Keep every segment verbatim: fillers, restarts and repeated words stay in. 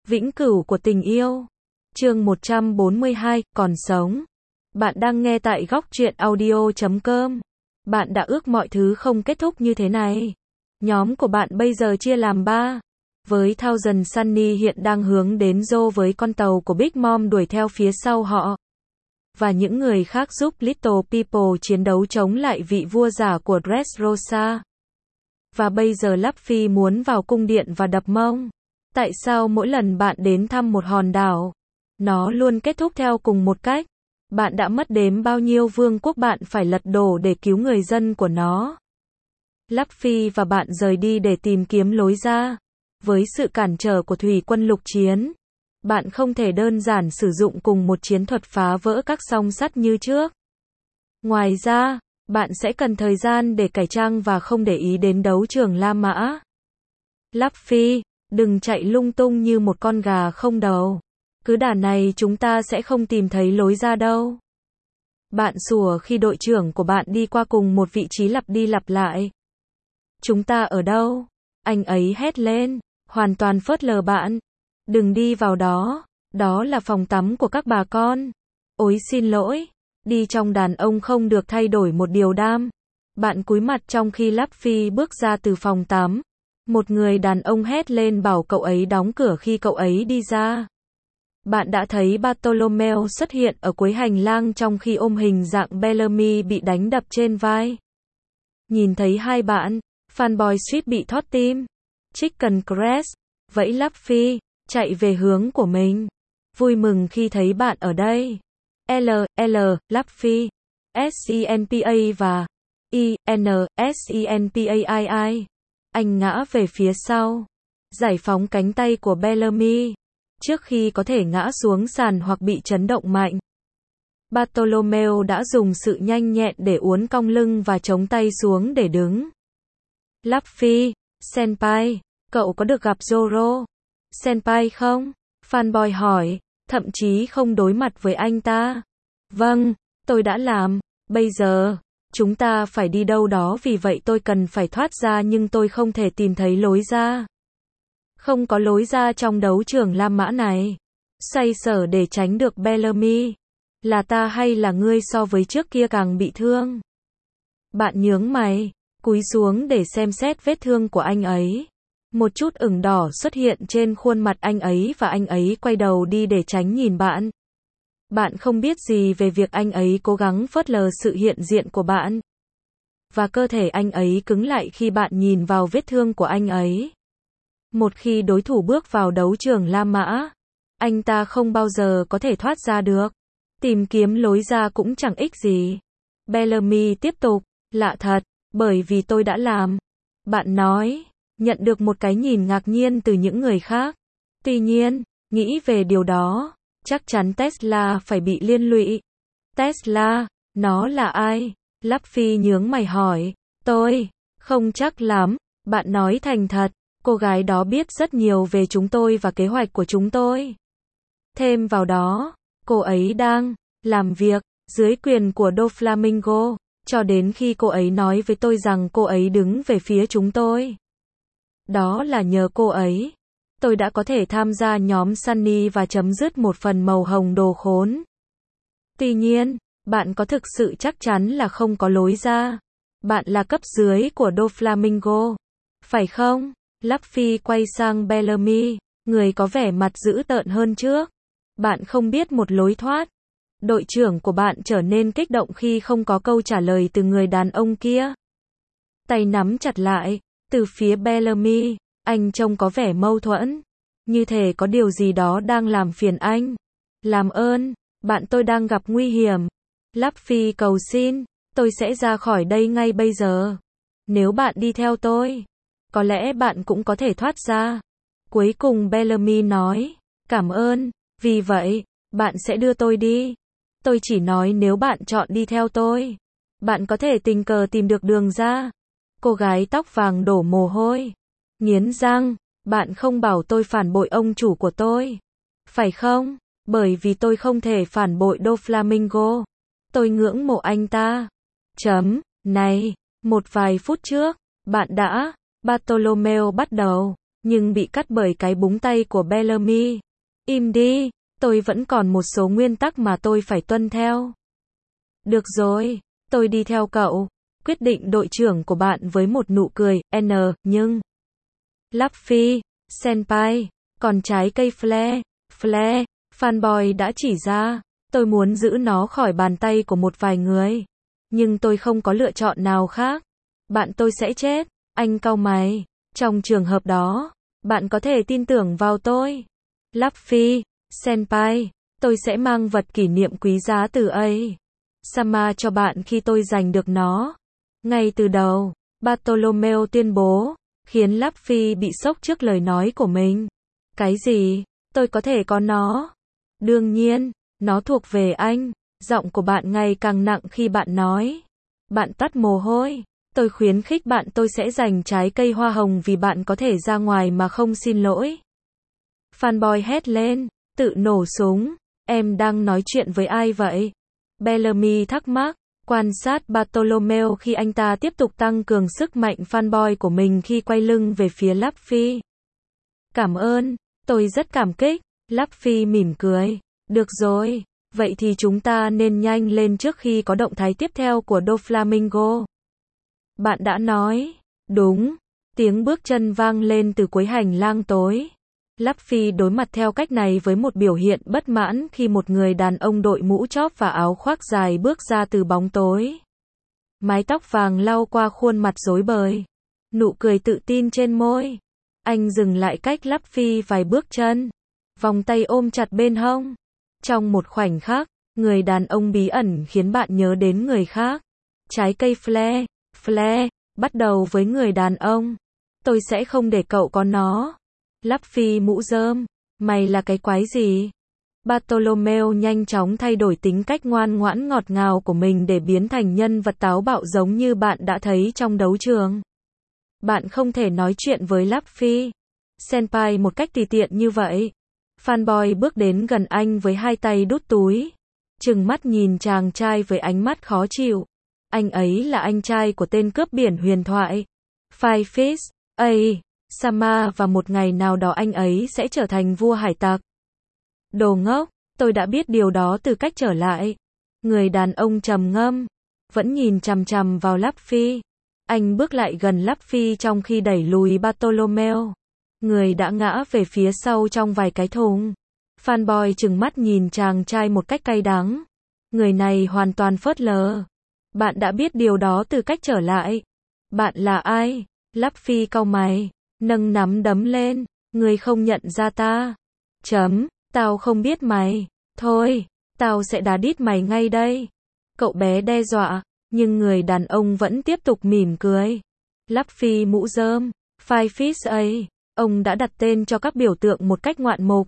Vĩnh cửu của tình yêu. Chương một trăm bốn mươi hai, còn sống. Bạn đang nghe tại góc truyện audio chấm com. Bạn đã ước mọi thứ không kết thúc như thế này. Nhóm của bạn bây giờ chia làm ba. Với Thousand Sunny hiện đang hướng đến Joe với con tàu của Big Mom đuổi theo phía sau họ. Và những người khác giúp Little People chiến đấu chống lại vị vua giả của Dressrosa. Và bây giờ Luffy muốn vào cung điện và đập mông. Tại sao mỗi lần bạn đến thăm một hòn đảo, nó luôn kết thúc theo cùng một cách? Bạn đã mất đếm bao nhiêu vương quốc bạn phải lật đổ để cứu người dân của nó? Luffy và bạn rời đi để tìm kiếm lối ra. Với sự cản trở của thủy quân lục chiến, bạn không thể đơn giản sử dụng cùng một chiến thuật phá vỡ các song sắt như trước. Ngoài ra, bạn sẽ cần thời gian để cải trang và không để ý đến đấu trường La Mã. Luffy, đừng chạy lung tung như một con gà không đầu. Cứ đà này chúng ta sẽ không tìm thấy lối ra đâu. Bạn sủa khi đội trưởng của bạn đi qua cùng một vị trí lặp đi lặp lại. Chúng ta ở đâu? Anh ấy hét lên, hoàn toàn phớt lờ bạn. Đừng đi vào đó, đó là phòng tắm của các bà con. Ôi xin lỗi, đi trong đàn ông không được thay đổi một điều đam. Bạn cúi mặt trong khi Luffy bước ra từ phòng tắm. Một người đàn ông hét lên bảo cậu ấy đóng cửa khi cậu ấy đi ra. Bạn đã thấy Bartolomeo xuất hiện ở cuối hành lang trong khi ôm hình dạng Bellamy bị đánh đập trên vai. Nhìn thấy hai bạn, Fanboy Street bị thót tim. Chicken Crest, vẫy Luffy, chạy về hướng của mình. Vui mừng khi thấy bạn ở đây. L, L, Luffy, Senpa và I, N, Senpai I. Anh ngã về phía sau, giải phóng cánh tay của Bellamy, trước khi có thể ngã xuống sàn hoặc bị chấn động mạnh. Bartolomeo đã dùng sự nhanh nhẹn để uốn cong lưng và chống tay xuống để đứng. Luffy, Senpai, cậu có được gặp Zoro Senpai không? Fanboy hỏi, thậm chí không đối mặt với anh ta. Vâng, tôi đã làm, bây giờ chúng ta phải đi đâu đó vì vậy tôi cần phải thoát ra nhưng tôi không thể tìm thấy lối ra. Không có lối ra trong đấu trường La Mã này. Xoay sở để tránh được Bellamy. Là ta hay là ngươi so với trước kia càng bị thương? Bạn nhướng mày, cúi xuống để xem xét vết thương của anh ấy. Một chút ửng đỏ xuất hiện trên khuôn mặt anh ấy và anh ấy quay đầu đi để tránh nhìn bạn. Bạn không biết gì về việc anh ấy cố gắng phớt lờ sự hiện diện của bạn. Và cơ thể anh ấy cứng lại khi bạn nhìn vào vết thương của anh ấy. Một khi đối thủ bước vào đấu trường La Mã, anh ta không bao giờ có thể thoát ra được. Tìm kiếm lối ra cũng chẳng ích gì. Bellamy tiếp tục, lạ thật, bởi vì tôi đã làm. Bạn nói, nhận được một cái nhìn ngạc nhiên từ những người khác. Tuy nhiên, nghĩ về điều đó, chắc chắn Tesla phải bị liên lụy. Tesla, nó là ai? Luffy nhướng mày hỏi. Tôi, không chắc lắm. Bạn nói thành thật, cô gái đó biết rất nhiều về chúng tôi và kế hoạch của chúng tôi. Thêm vào đó, cô ấy đang làm việc dưới quyền của Doflamingo, cho đến khi cô ấy nói với tôi rằng cô ấy đứng về phía chúng tôi. Đó là nhờ cô ấy. Tôi đã có thể tham gia nhóm Sunny và chấm dứt một phần màu hồng đồ khốn. Tuy nhiên, bạn có thực sự chắc chắn là không có lối ra? Bạn là cấp dưới của Doflamingo, phải không? Luffy quay sang Bellamy, người có vẻ mặt dữ tợn hơn trước. Bạn không biết một lối thoát. Đội trưởng của bạn trở nên kích động khi không có câu trả lời từ người đàn ông kia. Tay nắm chặt lại, từ phía Bellamy, anh trông có vẻ mâu thuẫn. Như thể có điều gì đó đang làm phiền anh. Làm ơn, bạn tôi đang gặp nguy hiểm. Luffy cầu xin, tôi sẽ ra khỏi đây ngay bây giờ. Nếu bạn đi theo tôi, có lẽ bạn cũng có thể thoát ra. Cuối cùng Bellamy nói, cảm ơn, vì vậy, bạn sẽ đưa tôi đi. Tôi chỉ nói nếu bạn chọn đi theo tôi, bạn có thể tình cờ tìm được đường ra. Cô gái tóc vàng đổ mồ hôi, nghiến răng, bạn không bảo tôi phản bội ông chủ của tôi, phải không? Bởi vì tôi không thể phản bội Doflamingo. Tôi ngưỡng mộ anh ta. Chấm, này, một vài phút trước, bạn đã, Bartolomeo bắt đầu. nhưng bị cắt bởi cái búng tay của Bellamy. Im đi, tôi vẫn còn một số nguyên tắc mà tôi phải tuân theo. Được rồi, tôi đi theo cậu, quyết định đội trưởng của bạn với một nụ cười, N, nhưng... Luffy, senpai, còn trái cây Flare, Flare, fanboy đã chỉ ra, tôi muốn giữ nó khỏi bàn tay của một vài người. Nhưng tôi không có lựa chọn nào khác. Bạn tôi sẽ chết, anh cau mày. Trong trường hợp đó, bạn có thể tin tưởng vào tôi. Luffy, senpai, tôi sẽ mang vật kỷ niệm quý giá từ A. Sama cho bạn khi tôi giành được nó. Ngay từ đầu, Bartolomeo tuyên bố, khiến Luffy bị sốc trước lời nói của mình. Cái gì? Tôi có thể có nó? Đương nhiên, nó thuộc về anh. Giọng của bạn ngày càng nặng khi bạn nói. Bạn toát mồ hôi. Tôi khuyến khích bạn tôi sẽ giành trái cây hoa hồng vì bạn có thể ra ngoài mà không xin lỗi. Fanboy hét lên, tự nổ súng. Em đang nói chuyện với ai vậy? Bellamy thắc mắc, quan sát Bartolomeo khi anh ta tiếp tục tăng cường sức mạnh fanboy của mình khi quay lưng về phía Luffy. Cảm ơn, tôi rất cảm kích. Luffy mỉm cười. Được rồi, vậy thì chúng ta nên nhanh lên trước khi có động thái tiếp theo của Doflamingo. Bạn đã nói. Đúng. Tiếng bước chân vang lên từ cuối hành lang tối. Luffy đối mặt theo cách này với một biểu hiện bất mãn khi một người đàn ông đội mũ chóp và áo khoác dài bước ra từ bóng tối. Mái tóc vàng lau qua khuôn mặt rối bời. Nụ cười tự tin trên môi. Anh dừng lại cách Luffy vài bước chân. Vòng tay ôm chặt bên hông. Trong một khoảnh khắc, người đàn ông bí ẩn khiến bạn nhớ đến người khác. Trái cây Flare, Flare, bắt đầu với người đàn ông. Tôi sẽ không để cậu có nó. Luffy mũ rơm, mày là cái quái gì? Bartolomeo nhanh chóng thay đổi tính cách ngoan ngoãn ngọt ngào của mình để biến thành nhân vật táo bạo giống như bạn đã thấy trong đấu trường. Bạn không thể nói chuyện với Luffy senpai một cách tùy tiện như vậy. Fanboy bước đến gần anh với hai tay đút túi. Trừng mắt nhìn chàng trai với ánh mắt khó chịu. Anh ấy là anh trai của tên cướp biển huyền thoại. Five Fish, A. Sama và một ngày nào đó anh ấy sẽ trở thành vua hải tặc. Đồ ngốc, tôi đã biết điều đó từ cách trở lại. Người đàn ông trầm ngâm, vẫn nhìn chằm chằm vào Luffy. Anh bước lại gần Luffy trong khi đẩy lùi Bartolomeo. Người đã ngã về phía sau trong vài cái thùng. Fanboy trừng mắt nhìn chàng trai một cách cay đắng. Người này hoàn toàn phớt lờ. Bạn đã biết điều đó từ cách trở lại. Bạn là ai? Luffy cau mày, nâng nắm đấm lên. Người không nhận ra ta. Chấm, tao không biết mày. Thôi, tao sẽ đá đít mày ngay đây. Cậu bé đe dọa, nhưng người đàn ông vẫn tiếp tục mỉm cười. Luffy mũ rơm, Five Fish A. Ông đã đặt tên cho các biểu tượng một cách ngoạn mục.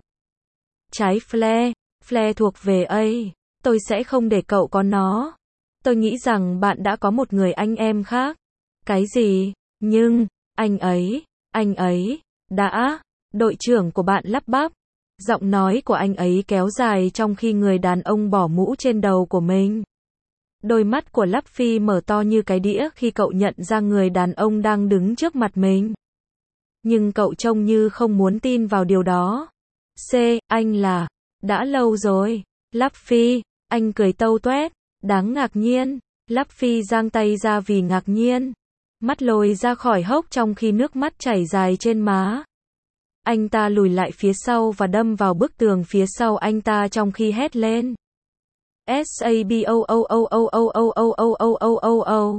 Trái Flare, Flare thuộc về A. Tôi sẽ không để cậu có nó. Tôi nghĩ rằng bạn đã có một người anh em khác. Cái gì? Nhưng, anh ấy, anh ấy, đã, đội trưởng của bạn lắp bắp. Giọng nói của anh ấy kéo dài trong khi người đàn ông bỏ mũ trên đầu của mình. Đôi mắt của Luffy mở to như cái đĩa khi cậu nhận ra người đàn ông đang đứng trước mặt mình. Nhưng cậu trông như không muốn tin vào điều đó. C, anh là, đã lâu rồi. Luffy, anh cười tâu tuét, đáng ngạc nhiên. Luffy giang tay ra vì ngạc nhiên. Mắt lồi ra khỏi hốc trong khi nước mắt chảy dài trên má. Anh ta lùi lại phía sau và đâm vào bức tường phía sau anh ta trong khi hét lên. S A B O O O O O O O O O O O O.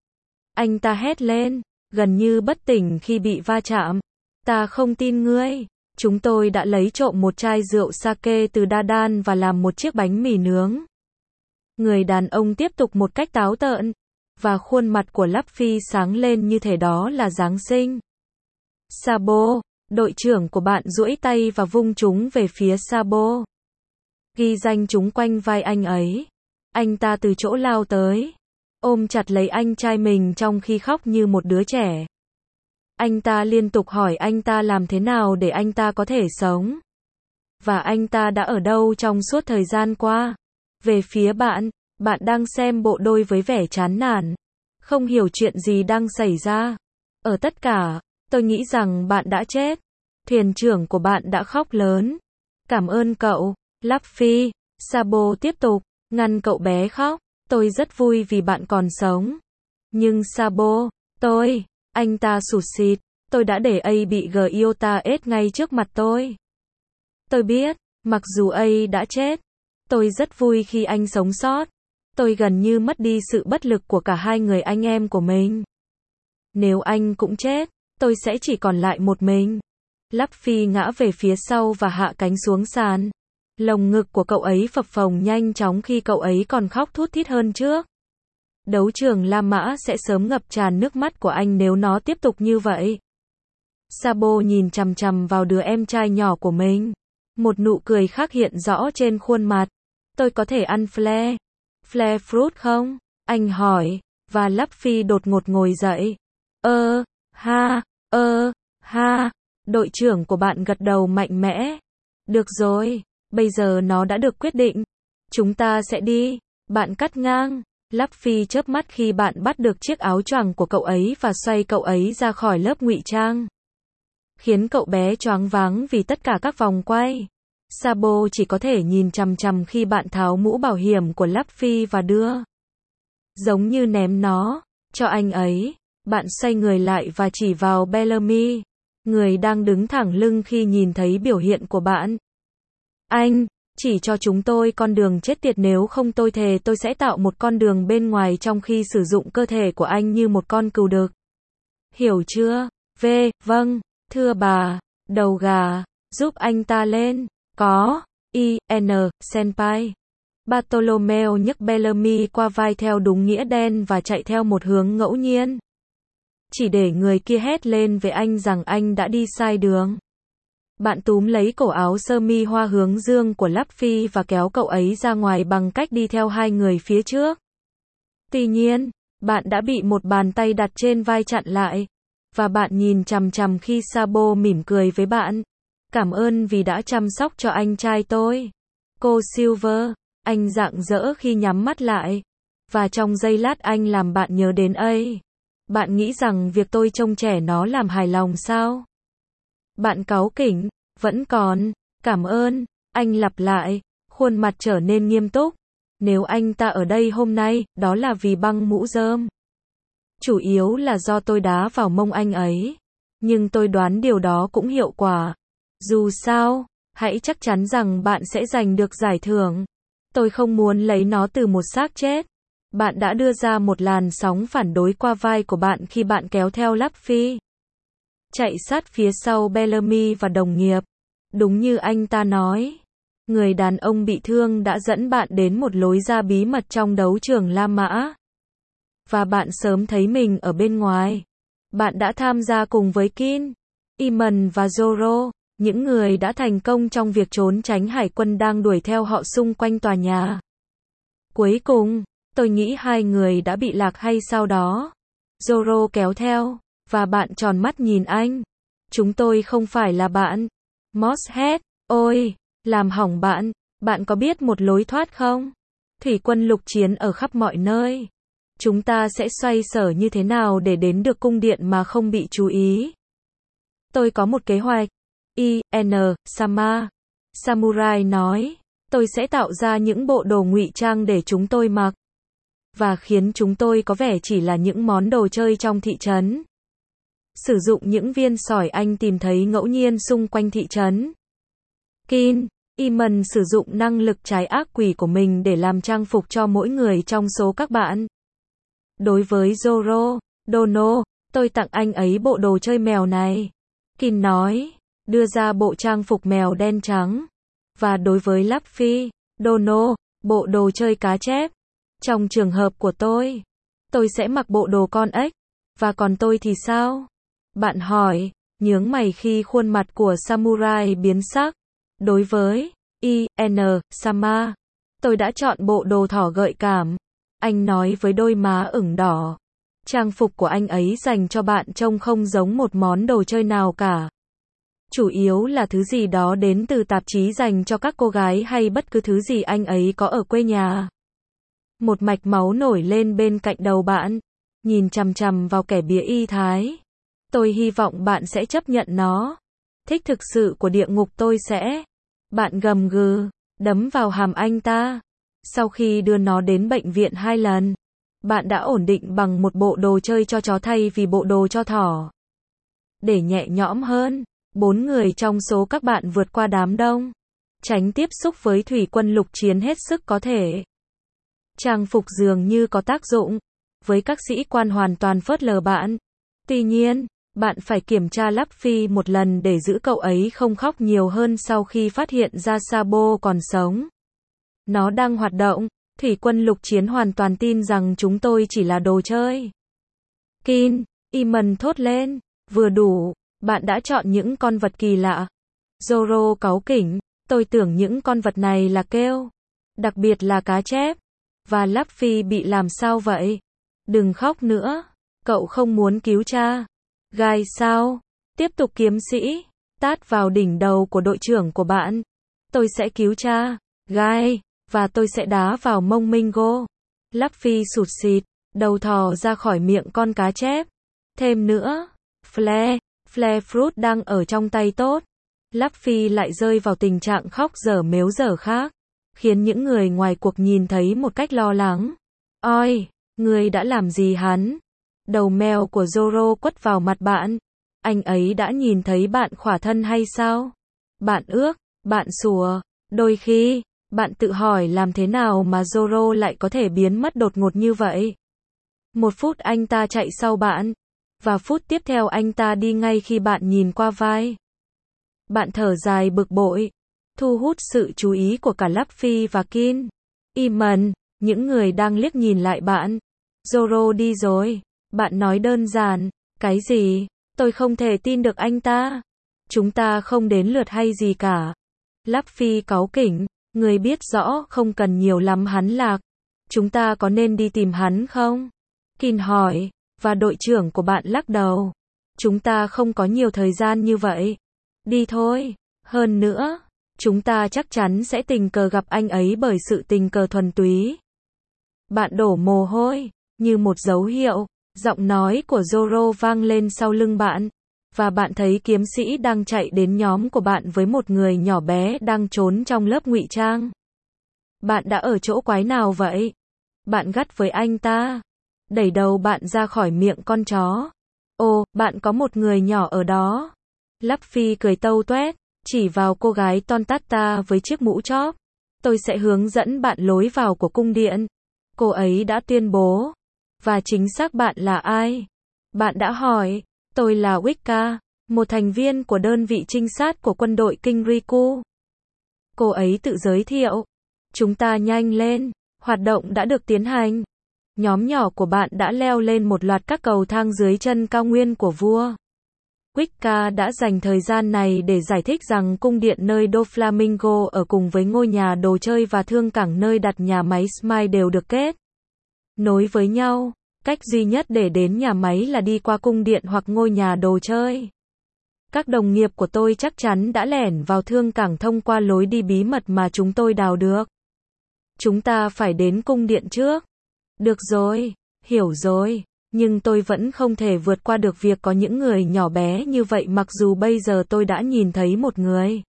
Anh ta hét lên, gần như bất tỉnh khi bị va chạm. Ta không tin ngươi. Chúng tôi đã lấy trộm một chai rượu sake từ Dadan và làm một chiếc bánh mì nướng. Người đàn ông tiếp tục một cách táo tợn. Và khuôn mặt của Luffy sáng lên như thể đó là Giáng sinh. Sabo, đội trưởng của bạn duỗi tay và vung chúng về phía Sabo. Ghi danh chúng quanh vai anh ấy. Anh ta từ chỗ lao tới. Ôm chặt lấy anh trai mình trong khi khóc như một đứa trẻ. Anh ta liên tục hỏi anh ta làm thế nào để anh ta có thể sống. Và anh ta đã ở đâu trong suốt thời gian qua. Về phía bạn, bạn đang xem bộ đôi với vẻ chán nản. Không hiểu chuyện gì đang xảy ra. Ở tất cả, tôi nghĩ rằng bạn đã chết. Thuyền trưởng của bạn đã khóc lớn. Cảm ơn cậu, Luffy. Sabo tiếp tục, ngăn cậu bé khóc. Tôi rất vui vì bạn còn sống. Nhưng Sabo, tôi, anh ta sụt sịt. Tôi đã để A bị Gyota ết ngay trước mặt tôi. Tôi biết, mặc dù A đã chết, tôi rất vui khi anh sống sót. Tôi gần như mất đi sự bất lực của cả hai người anh em của mình. Nếu anh cũng chết, tôi sẽ chỉ còn lại một mình. Luffy ngã về phía sau và hạ cánh xuống sàn. Lồng ngực của cậu ấy phập phồng nhanh chóng khi cậu ấy còn khóc thút thít hơn trước. Đấu trường La Mã sẽ sớm ngập tràn nước mắt của anh nếu nó tiếp tục như vậy. Sabo nhìn chằm chằm vào đứa em trai nhỏ của mình. Một nụ cười khác hiện rõ trên khuôn mặt. Tôi có thể ăn flare, flare fruit không? Anh hỏi, và Luffy đột ngột ngồi dậy. Ơ, ha, ơ, ha. Đội trưởng của bạn gật đầu mạnh mẽ. Được rồi, bây giờ nó đã được quyết định. Chúng ta sẽ đi. Bạn cắt ngang. Luffy chớp mắt khi bạn bắt được chiếc áo choàng của cậu ấy và xoay cậu ấy ra khỏi lớp ngụy trang. Khiến cậu bé choáng váng vì tất cả các vòng quay. Sabo chỉ có thể nhìn chằm chằm khi bạn tháo mũ bảo hiểm của Luffy và đưa. Giống như ném nó cho anh ấy. Bạn xoay người lại và chỉ vào Bellamy, người đang đứng thẳng lưng khi nhìn thấy biểu hiện của bạn. Anh, chỉ cho chúng tôi con đường chết tiệt, nếu không tôi thề tôi sẽ tạo một con đường bên ngoài trong khi sử dụng cơ thể của anh như một con cừu đực. Hiểu chưa? V, vâng, thưa bà, đầu gà, giúp anh ta lên. Có, I, N, Senpai. Bartolomeo nhấc Bellamy qua vai theo đúng nghĩa đen và chạy theo một hướng ngẫu nhiên. Chỉ để người kia hét lên với anh rằng anh đã đi sai đường. Bạn túm lấy cổ áo sơ mi hoa hướng dương của Luffy và kéo cậu ấy ra ngoài bằng cách đi theo hai người phía trước. Tuy nhiên, bạn đã bị một bàn tay đặt trên vai chặn lại. Và bạn nhìn chằm chằm khi Sabo mỉm cười với bạn. Cảm ơn vì đã chăm sóc cho anh trai tôi. Cô Silver, anh rạng rỡ khi nhắm mắt lại. Và trong giây lát anh làm bạn nhớ đến A. Bạn nghĩ rằng việc tôi trông trẻ nó làm hài lòng sao? Bạn cáu kỉnh, vẫn còn, cảm ơn, anh lặp lại, khuôn mặt trở nên nghiêm túc. Nếu anh ta ở đây hôm nay, đó là vì băng mũ rơm. Chủ yếu là do tôi đá vào mông anh ấy. Nhưng tôi đoán điều đó cũng hiệu quả. Dù sao, hãy chắc chắn rằng bạn sẽ giành được giải thưởng. Tôi không muốn lấy nó từ một xác chết. Bạn đã đưa ra một làn sóng phản đối qua vai của bạn khi bạn kéo theo Luffy. Chạy sát phía sau Bellamy và đồng nghiệp. Đúng như anh ta nói. Người đàn ông bị thương đã dẫn bạn đến một lối ra bí mật trong đấu trường La Mã. Và bạn sớm thấy mình ở bên ngoài. Bạn đã tham gia cùng với Kin, Iman và Zoro, những người đã thành công trong việc trốn tránh hải quân đang đuổi theo họ xung quanh tòa nhà. Cuối cùng, tôi nghĩ hai người đã bị lạc hay sao đó. Zoro kéo theo, và bạn tròn mắt nhìn anh. Chúng tôi không phải là bạn. Mosshead, ôi, làm hỏng bạn. Bạn có biết một lối thoát không? Thủy quân lục chiến ở khắp mọi nơi. Chúng ta sẽ xoay sở như thế nào để đến được cung điện mà không bị chú ý? Tôi có một kế hoạch. I, N, Sama. Samurai nói. Tôi sẽ tạo ra những bộ đồ ngụy trang để chúng tôi mặc. Và khiến chúng tôi có vẻ chỉ là những món đồ chơi trong thị trấn. Sử dụng những viên sỏi anh tìm thấy ngẫu nhiên xung quanh thị trấn. Kin, Iman sử dụng năng lực trái ác quỷ của mình để làm trang phục cho mỗi người trong số các bạn. Đối với Zoro, Dono, tôi tặng anh ấy bộ đồ chơi mèo này. Kin nói, đưa ra bộ trang phục mèo đen trắng. Và đối với Luffy, Dono, bộ đồ chơi cá chép. Trong trường hợp của tôi, tôi sẽ mặc bộ đồ con ếch. Và còn tôi thì sao? Bạn hỏi, nhướng mày khi khuôn mặt của Samurai biến sắc. Đối với I, N, Sama, tôi đã chọn bộ đồ thỏ gợi cảm. Anh nói với đôi má ửng đỏ. Trang phục của anh ấy dành cho bạn trông không giống một món đồ chơi nào cả. Chủ yếu là thứ gì đó đến từ tạp chí dành cho các cô gái hay bất cứ thứ gì anh ấy có ở quê nhà. Một mạch máu nổi lên bên cạnh đầu bạn. Nhìn chằm chằm vào kẻ bía y thái. Tôi hy vọng bạn sẽ chấp nhận nó. thích thực sự của địa ngục tôi sẽ. Bạn gầm gừ, đấm vào hàm anh ta. Sau khi đưa nó đến bệnh viện hai lần, bạn đã ổn định bằng một bộ đồ chơi cho chó thay vì bộ đồ cho thỏ. Để nhẹ nhõm hơn, bốn người trong số các bạn vượt qua đám đông, tránh tiếp xúc với thủy quân lục chiến hết sức có thể. Trang phục dường như có tác dụng, với các sĩ quan hoàn toàn phớt lờ bạn. Tuy nhiên, bạn phải kiểm tra Luffy một lần để giữ cậu ấy không khóc nhiều hơn sau khi phát hiện ra Sabo còn sống. Nó đang hoạt động, thủy quân lục chiến hoàn toàn tin rằng chúng tôi chỉ là đồ chơi. Kin, Iman thốt lên, vừa đủ, bạn đã chọn những con vật kỳ lạ. Zoro cáu kỉnh, tôi tưởng những con vật này là kêu, đặc biệt là cá chép. Và Luffy bị làm sao vậy? Đừng khóc nữa, cậu không muốn cứu cha. Gai sao? Tiếp tục kiếm sĩ, tát vào đỉnh đầu của đội trưởng của bạn. Tôi sẽ cứu cha. Gai, và tôi sẽ đá vào mông Mingo. Luffy sụt sịt, đầu thò ra khỏi miệng con cá chép. Thêm nữa, Flare, Flare Fruit đang ở trong tay tốt. Luffy lại rơi vào tình trạng khóc dở mếu dở khác, khiến những người ngoài cuộc nhìn thấy một cách lo lắng. Oi, ngươi đã làm gì hắn? Đầu mèo của Zoro quất vào mặt bạn. Anh ấy đã nhìn thấy bạn khỏa thân hay sao? Bạn ước, bạn sủa. Đôi khi, bạn tự hỏi làm thế nào mà Zoro lại có thể biến mất đột ngột như vậy. Một phút anh ta chạy sau bạn, và phút tiếp theo anh ta đi ngay khi bạn nhìn qua vai. Bạn thở dài bực bội, thu hút sự chú ý của cả Luffy và Kin. Iman, những người đang liếc nhìn lại bạn. Zoro đi rồi. Bạn nói đơn giản, cái gì? Tôi không thể tin được anh ta. Chúng ta không đến lượt hay gì cả. Luffy cáu kỉnh, người biết rõ không cần nhiều lắm hắn lạc. Chúng ta có nên đi tìm hắn không? Kin hỏi, và đội trưởng của bạn lắc đầu. Chúng ta không có nhiều thời gian như vậy. Đi thôi. Hơn nữa, chúng ta chắc chắn sẽ tình cờ gặp anh ấy bởi sự tình cờ thuần túy. Bạn đổ mồ hôi, như một dấu hiệu. Giọng nói của Zoro vang lên sau lưng bạn, và bạn thấy kiếm sĩ đang chạy đến nhóm của bạn với một người nhỏ bé đang trốn trong lớp ngụy trang. Bạn đã ở chỗ quái nào vậy? Bạn gắt với anh ta. Đẩy đầu bạn ra khỏi miệng con chó. Ồ, bạn có một người nhỏ ở đó. Luffy cười tâu tuét, chỉ vào cô gái Tontatta với chiếc mũ chóp. Tôi sẽ hướng dẫn bạn lối vào của cung điện. Cô ấy đã tuyên bố. Và chính xác bạn là ai? Bạn đã hỏi. Tôi là Wicca, một thành viên của đơn vị trinh sát của quân đội King Riku. Cô ấy tự giới thiệu. Chúng ta nhanh lên, hoạt động đã được tiến hành. Nhóm nhỏ của bạn đã leo lên một loạt các cầu thang dưới chân cao nguyên của vua. Wicca đã dành thời gian này để giải thích rằng cung điện nơi Doflamingo ở cùng với ngôi nhà đồ chơi và thương cảng nơi đặt nhà máy Smile đều được kết nối với nhau. Cách duy nhất để đến nhà máy là đi qua cung điện hoặc ngôi nhà đồ chơi. Các đồng nghiệp của tôi chắc chắn đã lẻn vào thương cảng thông qua lối đi bí mật mà chúng tôi đào được. Chúng ta phải đến cung điện trước. Được rồi, hiểu rồi. Nhưng tôi vẫn không thể vượt qua được việc có những người nhỏ bé như vậy mặc dù bây giờ tôi đã nhìn thấy một người.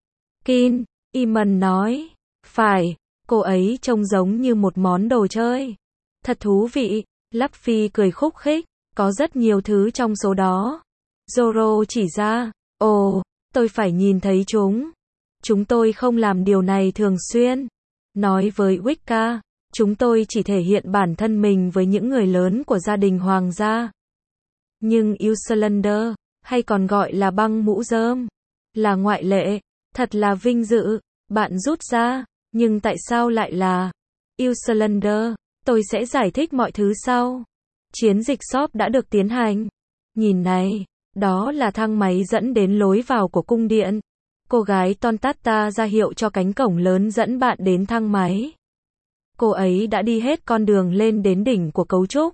Kin, Iman nói. Phải, cô ấy trông giống như một món đồ chơi. Thật thú vị. Luffy cười khúc khích. Có rất nhiều thứ trong số đó. Zoro chỉ ra. Ồ, tôi phải nhìn thấy chúng. Chúng tôi không làm điều này thường xuyên. Nói với Wicca. Chúng tôi chỉ thể hiện bản thân mình với những người lớn của gia đình hoàng gia. Nhưng Islander, hay còn gọi là băng mũ rơm, là ngoại lệ. Thật là vinh dự. Bạn rút ra. Nhưng tại sao lại là Islander? Tôi sẽ giải thích mọi thứ sau. Chiến dịch shop đã được tiến hành. Nhìn này, đó là thang máy dẫn đến lối vào của cung điện. Cô gái Tontatta ra hiệu cho cánh cổng lớn dẫn bạn đến thang máy. Cô ấy đã đi hết con đường lên đến đỉnh của cấu trúc.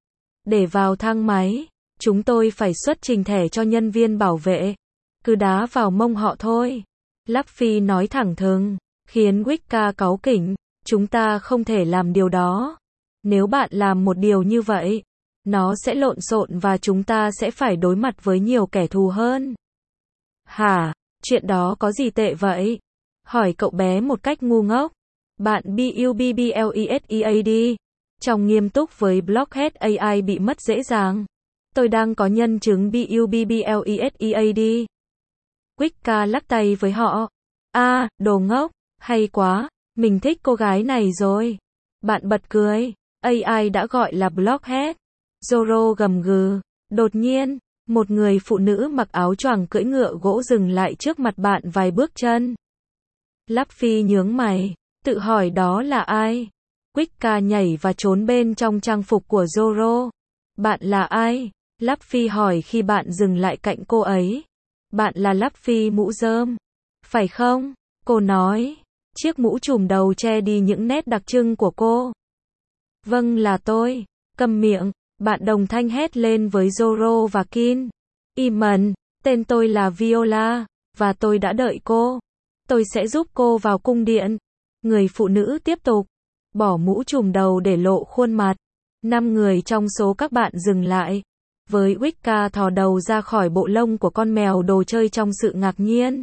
Để vào thang máy, chúng tôi phải xuất trình thẻ cho nhân viên bảo vệ. Cứ đá vào mông họ thôi. Luffy nói thẳng thừng, khiến Wicca cáu kỉnh. Chúng ta không thể làm điều đó. Nếu bạn làm một điều như vậy, nó sẽ lộn xộn và chúng ta sẽ phải đối mặt với nhiều kẻ thù hơn. Hả? Chuyện đó có gì tệ vậy? Hỏi cậu bé một cách ngu ngốc. Bạn Bubblesead. Trong nghiêm túc với Blockhead a i bị mất dễ dàng. Tôi đang có nhân chứng Bubblesead. Wicca lắc tay với họ. À, đồ ngốc, hay quá, mình thích cô gái này rồi. Bạn bật cười. a i đã gọi là Blockhead. Zoro gầm gừ. Đột nhiên, một người phụ nữ mặc áo choàng cưỡi ngựa gỗ dừng lại trước mặt bạn vài bước chân. Luffy nhướng mày, tự hỏi đó là ai? Wicca nhảy và trốn bên trong trang phục của Zoro. Bạn là ai? Luffy hỏi khi bạn dừng lại cạnh cô ấy. Bạn là Luffy mũ rơm, phải không? Cô nói. Chiếc mũ trùm đầu che đi những nét đặc trưng của cô. Vâng là tôi. Câm miệng, bạn đồng thanh hét lên với Zoro và Kin. Im mần, tên tôi là Viola, và tôi đã đợi cô. Tôi sẽ giúp cô vào cung điện. Người phụ nữ tiếp tục. Bỏ mũ trùm đầu để lộ khuôn mặt. Năm người trong số các bạn dừng lại. Với Wicca thò đầu ra khỏi bộ lông của con mèo đồ chơi trong sự ngạc nhiên.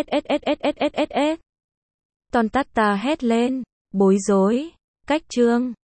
Issssssssssssssss. Tontatta hét lên. Bối rối. Cách chương.